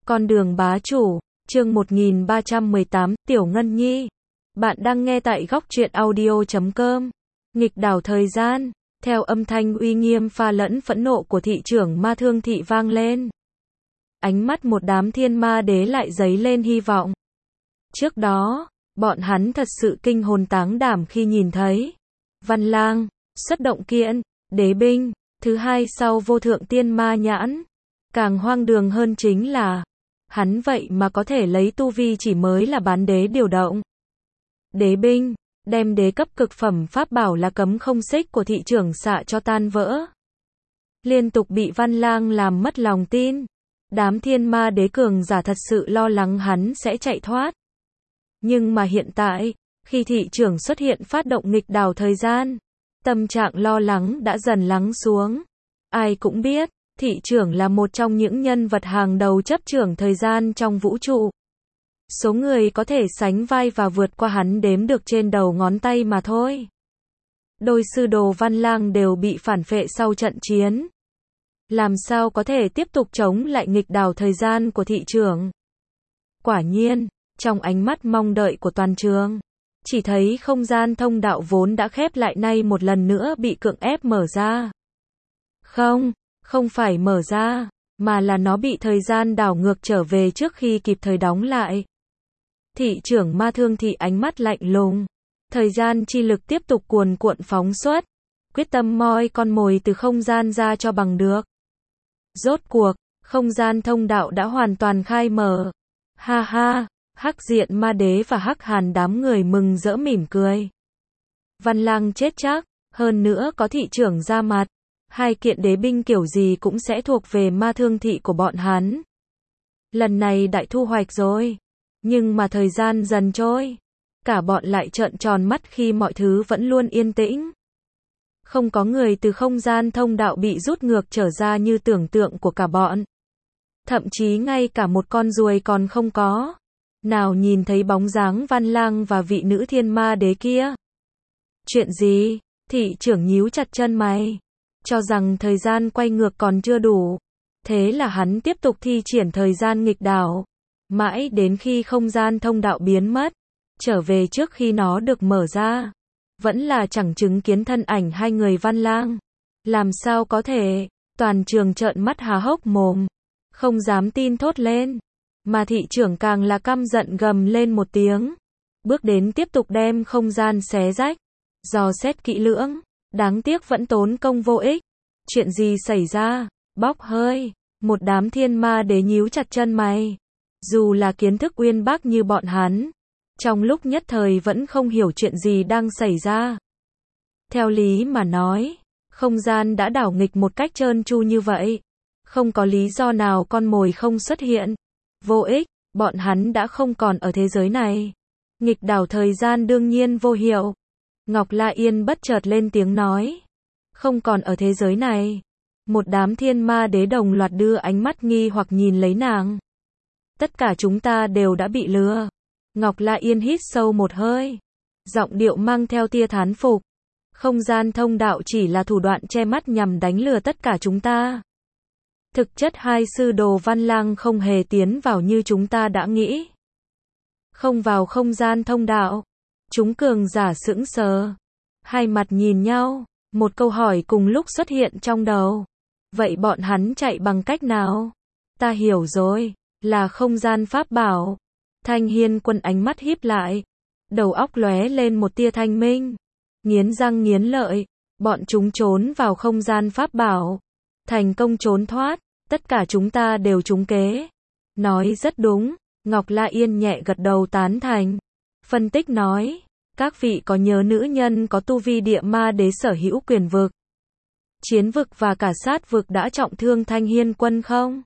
Con đường bá chủ, chương 1318, Tiểu Ngân Nhi. Bạn đang nghe tại góc truyện audio.com. Nghịch đảo thời gian, theo âm thanh uy nghiêm pha lẫn phẫn nộ của thị trưởng Ma Thương Thị vang lên. Ánh mắt một đám thiên ma đế lại dấy lên hy vọng. Trước đó, bọn hắn thật sự kinh hồn táng đảm khi nhìn thấy Văn Lang xuất động kiện đế binh thứ hai sau vô thượng tiên ma nhãn. Càng hoang đường hơn chính là hắn vậy mà có thể lấy tu vi chỉ mới là bán đế điều động đế binh, đem đế cấp cực phẩm pháp bảo là cấm không xích của thị trưởng xạ cho tan vỡ. Liên tục bị Văn Lang làm mất lòng tin. Đám thiên ma đế cường giả thật sự lo lắng hắn sẽ chạy thoát. Nhưng mà hiện tại, khi thị trưởng xuất hiện phát động nghịch đảo thời gian, tâm trạng lo lắng đã dần lắng xuống. Ai cũng biết, thị trưởng là một trong những nhân vật hàng đầu chấp trưởng thời gian trong vũ trụ. Số người có thể sánh vai và vượt qua hắn đếm được trên đầu ngón tay mà thôi. Đôi sư đồ Văn Lang đều bị phản phệ sau trận chiến. Làm sao có thể tiếp tục chống lại nghịch đảo thời gian của thị trưởng? Quả nhiên, trong ánh mắt mong đợi của toàn trường, chỉ thấy không gian thông đạo vốn đã khép lại nay một lần nữa bị cưỡng ép mở ra. Không phải mở ra, mà là nó bị thời gian đảo ngược trở về trước khi kịp thời đóng lại. Thị trưởng Ma Thương Thị ánh mắt lạnh lùng, thời gian chi lực tiếp tục cuồn cuộn phóng xuất, quyết tâm moi con mồi từ không gian ra cho bằng được. Rốt cuộc, không gian thông đạo đã hoàn toàn khai mở. Ha ha, Hắc Diện Ma Đế và Hắc Hàn đám người mừng rỡ mỉm cười. Văn Lang chết chắc, hơn nữa có thị trưởng ra mặt. Hai kiện đế binh kiểu gì cũng sẽ thuộc về Ma Thương Thị của bọn hắn. Lần này đại thu hoạch rồi. Nhưng mà thời gian dần trôi, cả bọn lại trợn tròn mắt khi mọi thứ vẫn luôn yên tĩnh. Không có người từ không gian thông đạo bị rút ngược trở ra như tưởng tượng của cả bọn. Thậm chí ngay cả một con ruồi còn không có. Nào nhìn thấy bóng dáng Văn Lang và vị nữ thiên ma đế kia. Chuyện gì? Thị trưởng nhíu chặt chân mày. Cho rằng thời gian quay ngược còn chưa đủ. Thế là hắn tiếp tục thi triển thời gian nghịch đảo. Mãi đến khi không gian thông đạo biến mất. Trở về trước khi nó được mở ra. Vẫn là chẳng chứng kiến thân ảnh hai người Văn Lang. Làm sao có thể? Toàn trường trợn mắt há hốc mồm. Không dám tin thốt lên. Mà thị trưởng càng là căm giận gầm lên một tiếng. Bước đến tiếp tục đem không gian xé rách. Dò xét kỹ lưỡng. Đáng tiếc vẫn tốn công vô ích. Chuyện gì xảy ra? Bốc hơi. Một đám thiên ma đế nhíu chặt chân mày. Dù là kiến thức uyên bác như bọn hắn, trong lúc nhất thời vẫn không hiểu chuyện gì đang xảy ra. Theo lý mà nói, không gian đã đảo nghịch một cách trơn tru như vậy. Không có lý do nào con mồi không xuất hiện. Vô ích, bọn hắn đã không còn ở thế giới này. Nghịch đảo thời gian đương nhiên vô hiệu. Ngọc La Yên bất chợt lên tiếng nói. Không còn ở thế giới này. Một đám thiên ma đế đồng loạt đưa ánh mắt nghi hoặc nhìn lấy nàng. Tất cả chúng ta đều đã bị lừa. Ngọc La Yên hít sâu một hơi. Giọng điệu mang theo tia thán phục. Không gian thông đạo chỉ là thủ đoạn che mắt nhằm đánh lừa tất cả chúng ta. Thực chất hai sư đồ Văn Lang không hề tiến vào như chúng ta đã nghĩ. Không vào không gian thông đạo. Chúng cường giả sững sờ. Hai mặt nhìn nhau. Một câu hỏi cùng lúc xuất hiện trong đầu. Vậy bọn hắn chạy bằng cách nào? Ta hiểu rồi. Là không gian pháp bảo. Thanh Hiên Quân ánh mắt híp lại. Đầu óc lóe lên một tia thanh minh. Nghiến răng nghiến lợi. Bọn chúng trốn vào không gian pháp bảo. Thành công trốn thoát. Tất cả chúng ta đều trúng kế. Nói rất đúng. Ngọc La Yên nhẹ gật đầu tán thành. Phân tích nói. Các vị có nhớ nữ nhân có tu vi địa ma đế sở hữu quyền vực, chiến vực và cả sát vực đã trọng thương Thanh Hiên Quân không?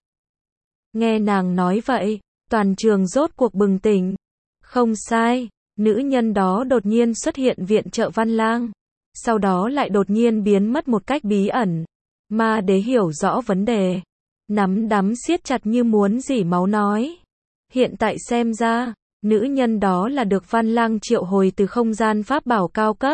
Nghe nàng nói vậy, toàn trường rốt cuộc bừng tỉnh. Không sai, nữ nhân đó đột nhiên xuất hiện viện trợ Văn Lang. Sau đó lại đột nhiên biến mất một cách bí ẩn. Ma đế hiểu rõ vấn đề. Nắm đấm siết chặt như muốn rỉ máu nói. Hiện tại xem ra, nữ nhân đó là được Văn Lang triệu hồi từ không gian pháp bảo cao cấp.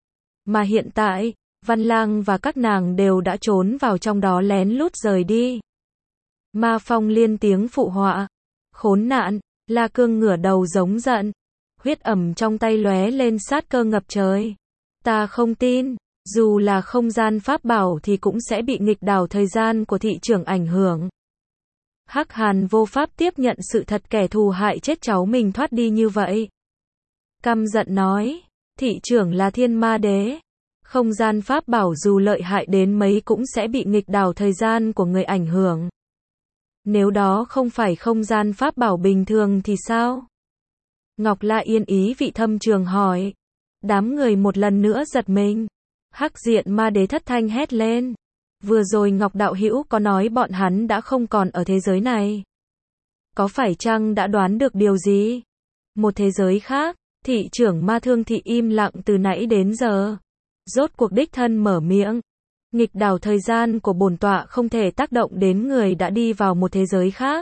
Mà hiện tại, Văn Lang và các nàng đều đã trốn vào trong đó lén lút rời đi. Ma Phong liên tiếng phụ họa. Khốn nạn, La Cương ngửa đầu giống giận. Huyết ẩm trong tay lóe lên sát cơ ngập trời. Ta không tin, dù là không gian pháp bảo thì cũng sẽ bị nghịch đảo thời gian của thị trưởng ảnh hưởng. Hắc Hàn vô pháp tiếp nhận sự thật kẻ thù hại chết cháu mình thoát đi như vậy. Căm giận nói, thị trưởng là thiên ma đế. Không gian pháp bảo dù lợi hại đến mấy cũng sẽ bị nghịch đảo thời gian của người ảnh hưởng. Nếu đó không phải không gian pháp bảo bình thường thì sao? Ngọc La Yên ý vị thâm trường hỏi. Đám người một lần nữa giật mình. Hắc diện ma đế thất thanh hét lên. Vừa rồi Ngọc đạo hữu có nói bọn hắn đã không còn ở thế giới này. Có phải chăng đã đoán được điều gì? Một thế giới khác, thị trưởng Ma Thương Thị im lặng từ nãy đến giờ. Rốt cuộc đích thân mở miệng. Nghịch đảo thời gian của bổn tọa không thể tác động đến người đã đi vào một thế giới khác.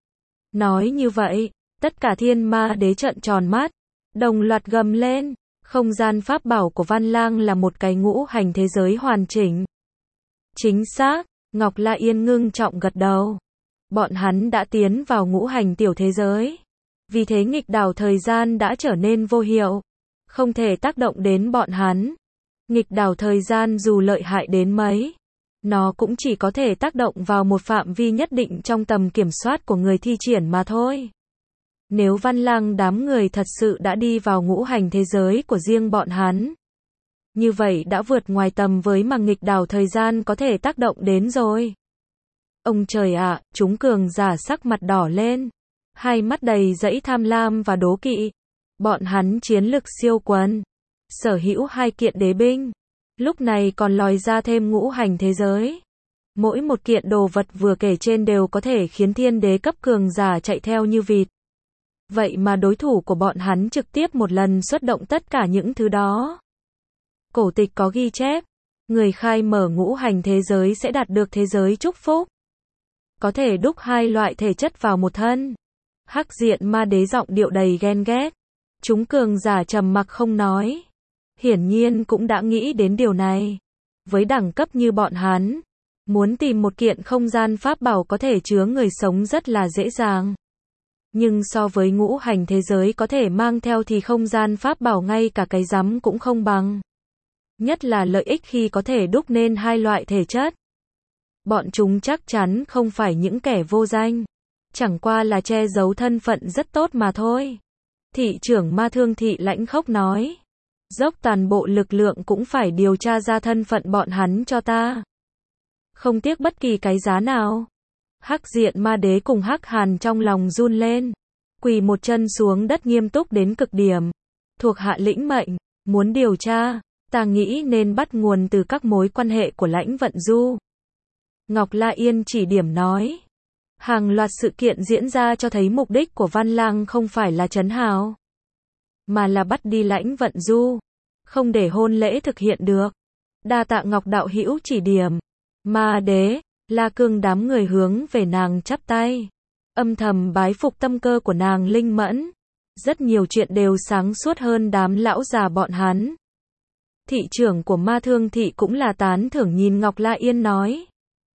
Nói như vậy, tất cả thiên ma đế trợn tròn mắt, đồng loạt gầm lên. Không gian pháp bảo của Văn Lang là một cái ngũ hành thế giới hoàn chỉnh. Chính xác, Ngọc La Yên ngưng trọng gật đầu. Bọn hắn đã tiến vào ngũ hành tiểu thế giới. Vì thế nghịch đảo thời gian đã trở nên vô hiệu. Không thể tác động đến bọn hắn. Nghịch đảo thời gian dù lợi hại đến mấy, nó cũng chỉ có thể tác động vào một phạm vi nhất định trong tầm kiểm soát của người thi triển mà thôi. Nếu Văn Lang đám người thật sự đã đi vào ngũ hành thế giới của riêng bọn hắn, như vậy đã vượt ngoài tầm với mà nghịch đảo thời gian có thể tác động đến rồi. Ông trời ạ, chúng cường giả sắc mặt đỏ lên, hai mắt đầy dẫy tham lam và đố kỵ. Bọn hắn chiến lực siêu quần, sở hữu 2 kiện đế binh, lúc này còn lòi ra thêm ngũ hành thế giới. Mỗi một kiện đồ vật vừa kể trên đều có thể khiến thiên đế cấp cường giả chạy theo như vịt. Vậy mà đối thủ của bọn hắn trực tiếp một lần xuất động tất cả những thứ đó. Cổ tịch có ghi chép, người khai mở ngũ hành thế giới sẽ đạt được thế giới chúc phúc. Có thể đúc 2 loại thể chất vào một thân. Hắc diện ma đế giọng điệu đầy ghen ghét. Chúng cường giả trầm mặc không nói. Hiển nhiên cũng đã nghĩ đến điều này. Với đẳng cấp như bọn hắn, muốn tìm một kiện không gian pháp bảo có thể chứa người sống rất là dễ dàng. Nhưng so với ngũ hành thế giới có thể mang theo thì không gian pháp bảo ngay cả cái rắm cũng không bằng. Nhất là lợi ích khi có thể đúc nên 2 loại thể chất. Bọn chúng chắc chắn không phải những kẻ vô danh. Chẳng qua là che giấu thân phận rất tốt mà thôi. Thị trưởng Ma Thương Thị lãnh khốc nói. Dốc toàn bộ lực lượng cũng phải điều tra ra thân phận bọn hắn cho ta. Không tiếc bất kỳ cái giá nào. Hắc diện ma đế cùng Hắc Hàn trong lòng run lên. Quỳ một chân xuống đất nghiêm túc đến cực điểm. Thuộc hạ lĩnh mệnh, muốn điều tra, ta nghĩ nên bắt nguồn từ các mối quan hệ của Lãnh Vận Du. Ngọc La Yên chỉ điểm nói. Hàng loạt sự kiện diễn ra cho thấy mục đích của Văn Lang không phải là trấn hào, mà là bắt đi Lãnh Vận Du, không để hôn lễ thực hiện được. Đa tạ Ngọc đạo hữu chỉ điểm. Ma đế, La Cương đám người hướng về nàng chắp tay, âm thầm bái phục tâm cơ của nàng linh mẫn. Rất nhiều chuyện đều sáng suốt hơn đám lão già bọn hắn. Thị trưởng của Ma Thương Thị cũng là tán thưởng nhìn Ngọc La Yên nói.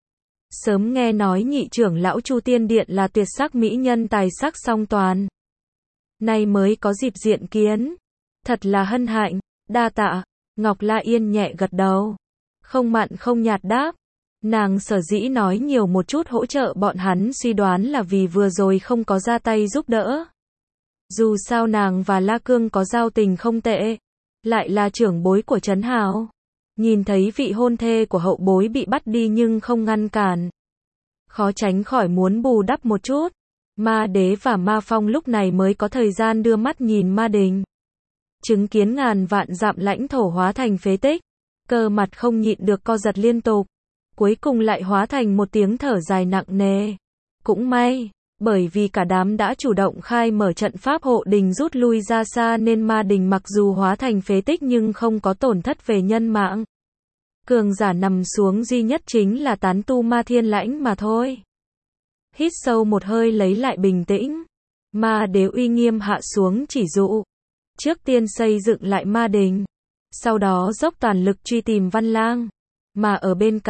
Sớm nghe nói nhị trưởng lão Chu Tiên Điện là tuyệt sắc mỹ nhân tài sắc song toàn. Nay mới có dịp diện kiến. Thật là hân hạnh, đa tạ. Ngọc La Yên nhẹ gật đầu. Không mặn không nhạt đáp. Nàng sở dĩ nói nhiều một chút hỗ trợ bọn hắn suy đoán là vì vừa rồi không có ra tay giúp đỡ. Dù sao nàng và La Cương có giao tình không tệ. Lại là trưởng bối của Trấn Hào. Nhìn thấy vị hôn thê của hậu bối bị bắt đi nhưng không ngăn cản. Khó tránh khỏi muốn bù đắp một chút. Ma đế và Ma Phong lúc này mới có thời gian đưa mắt nhìn Ma Đình. Chứng kiến ngàn vạn dặm lãnh thổ hóa thành phế tích. Cơ mặt không nhịn được co giật liên tục. Cuối cùng lại hóa thành một tiếng thở dài nặng nề. Cũng may, bởi vì cả đám đã chủ động khai mở trận pháp hộ đình rút lui ra xa nên Ma Đình mặc dù hóa thành phế tích nhưng không có tổn thất về nhân mạng. Cường giả nằm xuống duy nhất chính là tán tu Ma Thiên Lãnh mà thôi. Hít sâu một hơi lấy lại bình tĩnh. Ma đế uy nghiêm hạ xuống chỉ dụ. Trước tiên xây dựng lại Ma Đình. Sau đó dốc toàn lực truy tìm Văn Lang. Mà ở bên cạnh,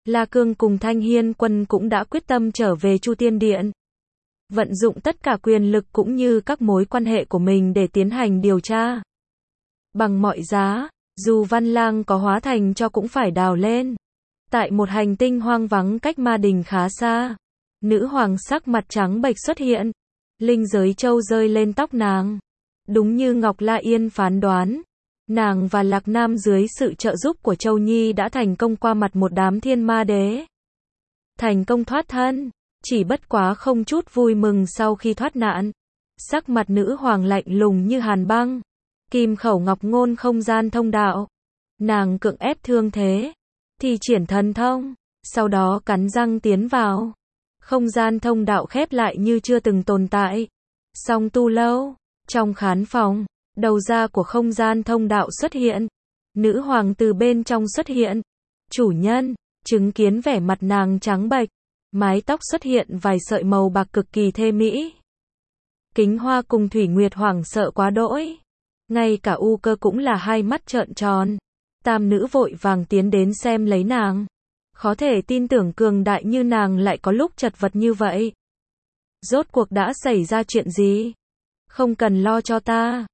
La Cương cùng Thanh Hiên Quân cũng đã quyết tâm trở về Chu Tiên Điện. Vận dụng tất cả quyền lực cũng như các mối quan hệ của mình để tiến hành điều tra. Bằng mọi giá, dù Văn Lang có hóa thành cho cũng phải đào lên. Tại một hành tinh hoang vắng cách Ma Đình khá xa, nữ hoàng sắc mặt trắng bệch xuất hiện. Linh giới châu rơi lên tóc nàng. Đúng như Ngọc La Yên phán đoán, nàng và Lạc Nam dưới sự trợ giúp của Châu Nhi đã thành công qua mặt một đám thiên ma đế. Thành công thoát thân, chỉ bất quá không chút vui mừng sau khi thoát nạn. Sắc mặt nữ hoàng lạnh lùng như hàn băng. Kim khẩu ngọc ngôn không gian thông đạo. Nàng cưỡng ép thương thế, thi triển thần thông, sau đó cắn răng tiến vào. Không gian thông đạo khép lại như chưa từng tồn tại. Song tu lâu, trong khán phòng, đầu ra của không gian thông đạo xuất hiện. Nữ hoàng từ bên trong xuất hiện. Chủ nhân, chứng kiến vẻ mặt nàng trắng bệch, mái tóc xuất hiện vài sợi màu bạc cực kỳ thê mỹ. Kính Hoa cùng Thủy Nguyệt hoảng sợ quá đỗi. Ngay cả U Cơ cũng là hai mắt trợn tròn. Tam nữ vội vàng tiến đến xem lấy nàng. Khó thể tin tưởng cường đại như nàng lại có lúc chật vật như vậy. Rốt cuộc đã xảy ra chuyện gì? Không cần lo cho ta.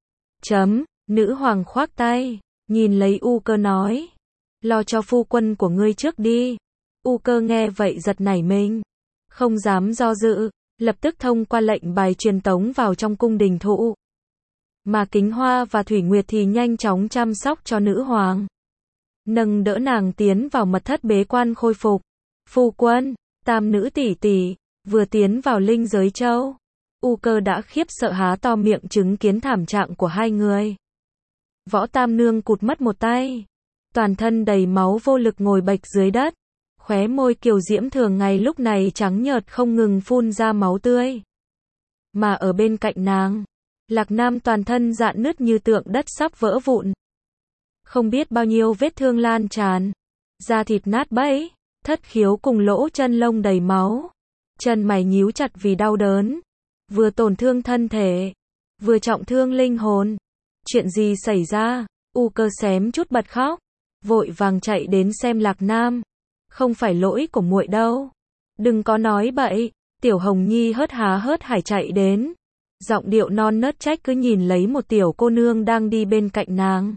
Nữ hoàng khoác tay, nhìn lấy U Cơ nói. Lo cho phu quân của ngươi trước đi. U Cơ nghe vậy giật nảy mình. Không dám do dự, lập tức thông qua lệnh bài truyền tống vào trong cung đình thụ. Mà Kính Hoa và Thủy Nguyệt thì nhanh chóng chăm sóc cho nữ hoàng. Nâng đỡ nàng tiến vào mật thất bế quan khôi phục. Phu quân, tam nữ tỷ tỷ, vừa tiến vào linh giới châu. U Cơ đã khiếp sợ há to miệng chứng kiến thảm trạng của hai người. Võ Tam Nương cụt mất một tay. Toàn thân đầy máu vô lực ngồi bệch dưới đất. Khóe môi kiều diễm thường ngày lúc này trắng nhợt không ngừng phun ra máu tươi. Mà ở bên cạnh nàng, Lạc Nam toàn thân rạn nứt như tượng đất sắp vỡ vụn. Không biết bao nhiêu vết thương lan tràn. Da thịt nát bấy, thất khiếu cùng lỗ chân lông đầy máu. Chân mày nhíu chặt vì đau đớn. Vừa tổn thương thân thể, vừa trọng thương linh hồn. Chuyện gì xảy ra? U Cơ xém chút bật khóc. Vội vàng chạy đến xem Lạc Nam. Không phải lỗi của muội đâu. Đừng có nói bậy. Tiểu Hồng Nhi hớt há hớt hải chạy đến. Giọng điệu non nớt trách cứ nhìn lấy một tiểu cô nương đang đi bên cạnh nàng.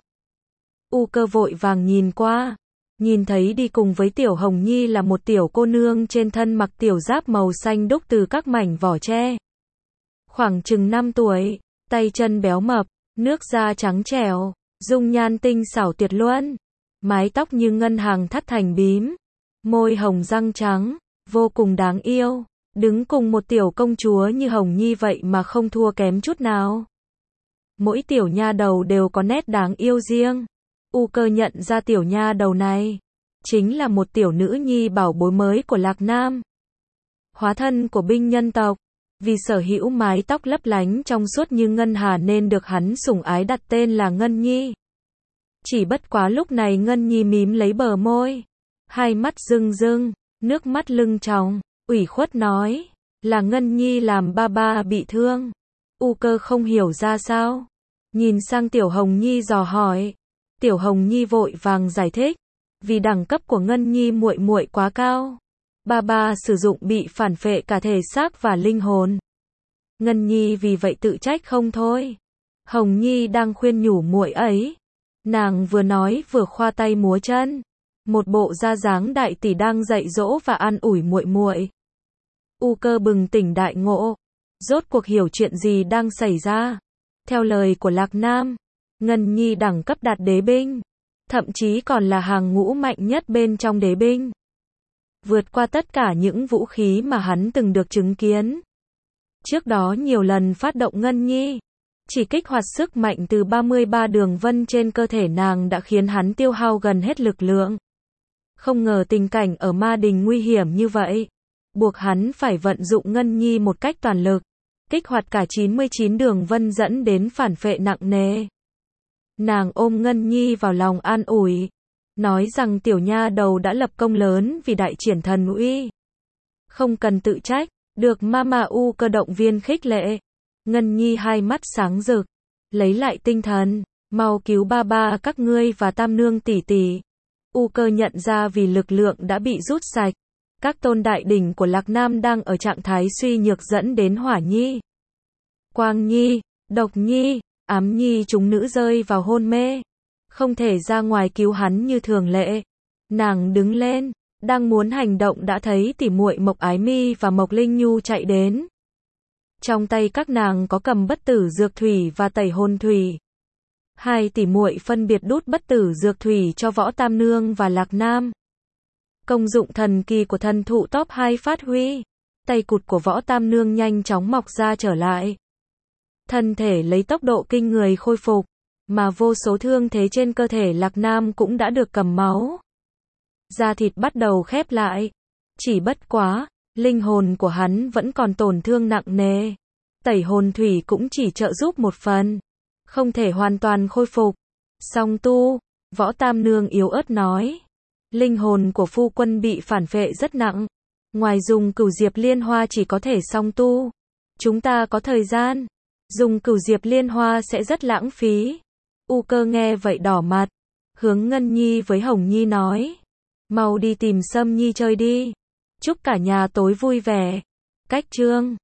U Cơ vội vàng nhìn qua. Nhìn thấy đi cùng với Tiểu Hồng Nhi là một tiểu cô nương trên thân mặc tiểu giáp màu xanh đúc từ các mảnh vỏ tre. Khoảng chừng 5 tuổi, tay chân béo mập, nước da trắng trẻo, dung nhan tinh xảo tuyệt luân. Mái tóc như ngân hàng thắt thành bím. Môi hồng răng trắng, vô cùng đáng yêu. Đứng cùng một tiểu công chúa như Hồng Nhi vậy mà không thua kém chút nào. Mỗi tiểu nha đầu đều có nét đáng yêu riêng. U Cơ nhận ra tiểu nha đầu này chính là một tiểu nữ nhi bảo bối mới của Lạc Nam. Hóa thân của binh nhân tộc. Vì sở hữu mái tóc lấp lánh trong suốt như ngân hà nên được hắn sủng ái đặt tên là Ngân Nhi. Chỉ bất quá lúc này Ngân Nhi mím lấy bờ môi. Hai mắt rưng rưng, nước mắt lưng tròng, ủy khuất nói. Là Ngân Nhi làm ba ba bị thương. U Cơ không hiểu ra sao. Nhìn sang Tiểu Hồng Nhi dò hỏi. Tiểu Hồng Nhi vội vàng giải thích. Vì đẳng cấp của Ngân Nhi muội muội quá cao. Ba ba sử dụng bị phản phệ cả thể xác và linh hồn. Ngân Nhi vì vậy tự trách không thôi. Hồng Nhi đang khuyên nhủ muội ấy. Nàng vừa nói vừa khoa tay múa chân. Một bộ da dáng đại tỷ đang dạy dỗ và an ủi muội muội. U Cơ bừng tỉnh đại ngộ. Rốt cuộc hiểu chuyện gì đang xảy ra. Theo lời của Lạc Nam, Ngân Nhi đẳng cấp đạt đế binh. Thậm chí còn là hàng ngũ mạnh nhất bên trong đế binh. Vượt qua tất cả những vũ khí mà hắn từng được chứng kiến. Trước đó nhiều lần phát động Ngân Nhi. Chỉ kích hoạt sức mạnh từ 33 đường vân trên cơ thể nàng đã khiến hắn tiêu hao gần hết lực lượng. Không ngờ tình cảnh ở Ma Đình nguy hiểm như vậy. Buộc hắn phải vận dụng Ngân Nhi một cách toàn lực. Kích hoạt cả 99 đường vân dẫn đến phản phệ nặng nề. Nàng ôm Ngân Nhi vào lòng an ủi. Nói rằng tiểu nha đầu đã lập công lớn vì đại triển thần uy. Không cần tự trách, được Mama U Cơ động viên khích lệ. Ngân Nhi hai mắt sáng rực, lấy lại tinh thần, mau cứu ba ba các ngươi và Tam Nương tỷ tỷ. U Cơ nhận ra vì lực lượng đã bị rút sạch. Các tôn đại đỉnh của Lạc Nam đang ở trạng thái suy nhược dẫn đến Hỏa Nhi, Quang Nhi, Độc Nhi, Ám Nhi chúng nữ rơi vào hôn mê. Không thể ra ngoài cứu hắn như thường lệ. Nàng đứng lên, đang muốn hành động đã thấy tỉ muội Mộc Ái Mi và Mộc Linh Nhu chạy đến. Trong tay các nàng có cầm bất tử dược thủy và tẩy hồn thủy. Hai tỉ muội phân biệt đút bất tử dược thủy cho Võ Tam Nương và Lạc Nam. Công dụng thần kỳ của thần thụ top 2 phát huy. Tay cụt của Võ Tam Nương nhanh chóng mọc ra trở lại. Thân thể lấy tốc độ kinh người khôi phục, mà vô số thương thế trên cơ thể Lạc Nam cũng đã được cầm máu. Da thịt bắt đầu khép lại. Chỉ bất quá, linh hồn của hắn vẫn còn tổn thương nặng nề. Tẩy hồn thủy cũng chỉ trợ giúp một phần, không thể hoàn toàn khôi phục. Song tu, Võ Tam Nương yếu ớt nói. Linh hồn của phu quân bị phản phệ rất nặng. Ngoài dùng Cửu Diệp Liên Hoa chỉ có thể song tu. Chúng ta có thời gian. Dùng Cửu Diệp Liên Hoa sẽ rất lãng phí. U Cơ nghe vậy đỏ mặt. Hướng Ngân Nhi với Hồng Nhi nói. Mau đi tìm Sâm Nhi chơi đi. Chúc cả nhà tối vui vẻ. Cách chương